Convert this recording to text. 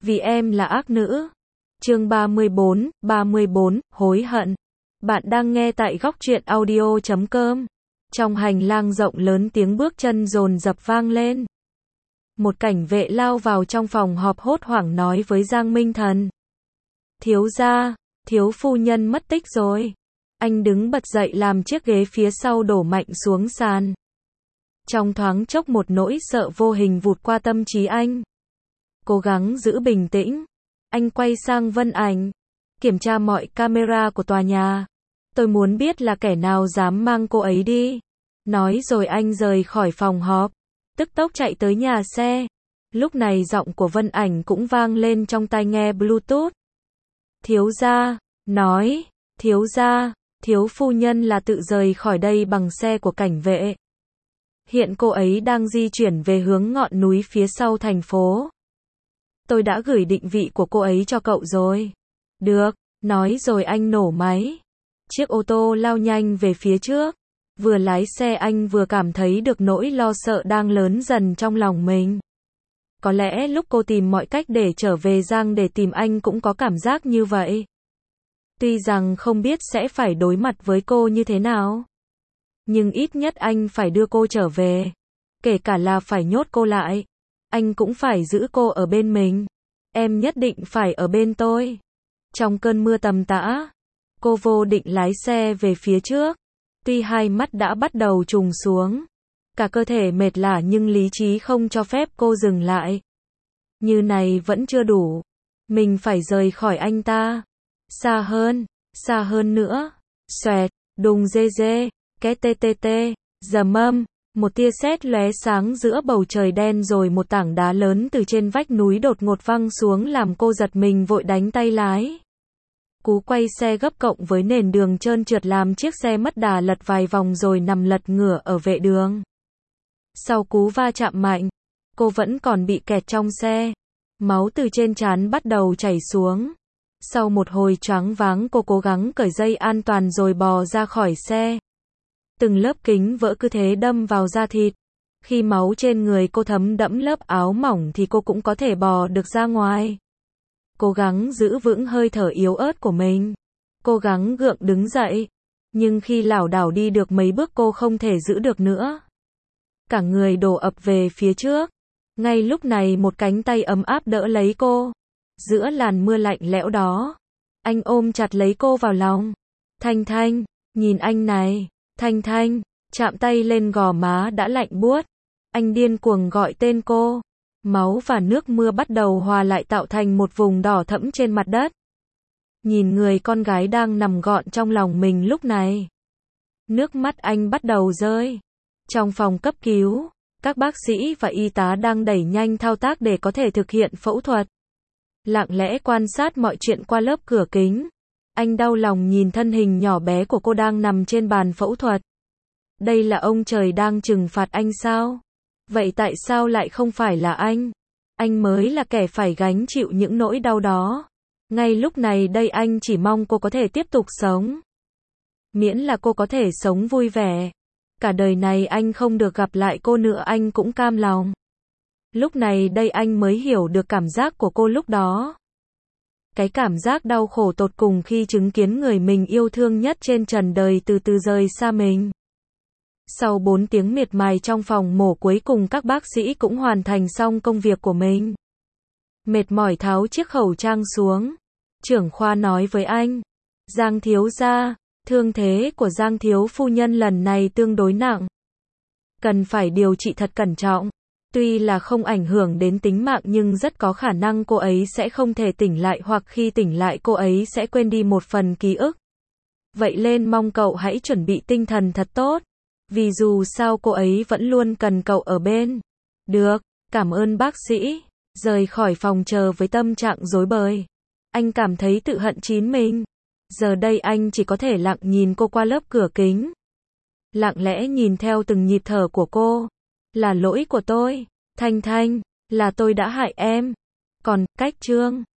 vì em là ác nữ. Chương 34, hối hận. Bạn đang nghe tại góc truyện audio.com. Trong hành lang rộng lớn tiếng bước chân dồn dập vang lên. Một cảnh vệ lao vào trong phòng họp hốt hoảng nói với Giang Minh Thần. Thiếu gia, thiếu phu nhân mất tích rồi. Anh đứng bật dậy làm chiếc ghế phía sau đổ mạnh xuống sàn. Trong thoáng chốc một nỗi sợ vô hình vụt qua tâm trí anh. Cố gắng giữ bình tĩnh. Anh quay sang Vân Ảnh. Kiểm tra mọi camera của tòa nhà. Tôi muốn biết là kẻ nào dám mang cô ấy đi. Nói rồi anh rời khỏi phòng họp. Tức tốc chạy tới nhà xe. Lúc này giọng của Vân Ảnh cũng vang lên trong tai nghe Bluetooth. Thiếu gia, nói, thiếu gia, thiếu phu nhân là tự rời khỏi đây bằng xe của cảnh vệ. Hiện cô ấy đang di chuyển về hướng ngọn núi phía sau thành phố. Tôi đã gửi định vị của cô ấy cho cậu rồi. Được, nói rồi anh nổ máy. Chiếc ô tô lao nhanh về phía trước. Vừa lái xe anh vừa cảm thấy được nỗi lo sợ đang lớn dần trong lòng mình. Có lẽ lúc cô tìm mọi cách để trở về Giang để tìm anh cũng có cảm giác như vậy. Tuy rằng không biết sẽ phải đối mặt với cô như thế nào. Nhưng ít nhất anh phải đưa cô trở về. Kể cả là phải nhốt cô lại. Anh cũng phải giữ cô ở bên mình. Em nhất định phải ở bên tôi. Trong cơn mưa tầm tã, cô vô định lái xe về phía trước. Tuy hai mắt đã bắt đầu trùng xuống. Cả cơ thể mệt lả nhưng lý trí không cho phép cô dừng lại. Như này vẫn chưa đủ. Mình phải rời khỏi anh ta. Xa hơn nữa. Xoẹt, đùng dê dê, cái tê tê tê, dầm âm. Một tia sét lóe sáng giữa bầu trời đen rồi một tảng đá lớn từ trên vách núi đột ngột văng xuống làm cô giật mình vội đánh tay lái. Cú quay xe gấp cộng với nền đường trơn trượt làm chiếc xe mất đà lật vài vòng rồi nằm lật ngửa ở vệ đường. Sau cú va chạm mạnh, cô vẫn còn bị kẹt trong xe. Máu từ trên trán bắt đầu chảy xuống. Sau một hồi choáng váng cô cố gắng cởi dây an toàn rồi bò ra khỏi xe. Từng lớp kính vỡ cứ thế đâm vào da thịt. Khi máu trên người cô thấm đẫm lớp áo mỏng thì cô cũng có thể bò được ra ngoài. Cố gắng giữ vững hơi thở yếu ớt của mình. Cố gắng gượng đứng dậy. Nhưng khi lảo đảo đi được mấy bước cô không thể giữ được nữa. Cả người đổ ập về phía trước. Ngay lúc này một cánh tay ấm áp đỡ lấy cô. Giữa làn mưa lạnh lẽo đó. Anh ôm chặt lấy cô vào lòng. Thanh Thanh, nhìn anh này. Thanh Thanh, chạm tay lên gò má đã lạnh buốt. Anh điên cuồng gọi tên cô. Máu và nước mưa bắt đầu hòa lại tạo thành một vùng đỏ thẫm trên mặt đất. Nhìn người con gái đang nằm gọn trong lòng mình lúc này. Nước mắt anh bắt đầu rơi. Trong phòng cấp cứu, các bác sĩ và y tá đang đẩy nhanh thao tác để có thể thực hiện phẫu thuật. Lặng lẽ quan sát mọi chuyện qua lớp cửa kính. Anh đau lòng nhìn thân hình nhỏ bé của cô đang nằm trên bàn phẫu thuật. Đây là ông trời đang trừng phạt anh sao? Vậy tại sao lại không phải là anh? Anh mới là kẻ phải gánh chịu những nỗi đau đó. Ngay lúc này đây anh chỉ mong cô có thể tiếp tục sống. Miễn là cô có thể sống vui vẻ. Cả đời này anh không được gặp lại cô nữa anh cũng cam lòng. Lúc này đây anh mới hiểu được cảm giác của cô lúc đó. Cái cảm giác đau khổ tột cùng khi chứng kiến người mình yêu thương nhất trên trần đời từ từ rời xa mình. Sau 4 tiếng miệt mài trong phòng mổ cuối cùng các bác sĩ cũng hoàn thành xong công việc của mình. Mệt mỏi tháo chiếc khẩu trang xuống. Trưởng khoa nói với anh. Giang thiếu gia, thương thế của Giang thiếu phu nhân lần này tương đối nặng. Cần phải điều trị thật cẩn trọng. Tuy là không ảnh hưởng đến tính mạng nhưng rất có khả năng cô ấy sẽ không thể tỉnh lại hoặc khi tỉnh lại cô ấy sẽ quên đi một phần ký ức. Vậy nên mong cậu hãy chuẩn bị tinh thần thật tốt. Vì dù sao cô ấy vẫn luôn cần cậu ở bên. Được, cảm ơn bác sĩ. Rời khỏi phòng chờ với tâm trạng rối bời. Anh cảm thấy tự hận chính mình. Giờ đây anh chỉ có thể lặng nhìn cô qua lớp cửa kính. Lặng lẽ nhìn theo từng nhịp thở của cô. Là lỗi của tôi. Thanh Thanh, là tôi đã hại em. Còn, cách Trương.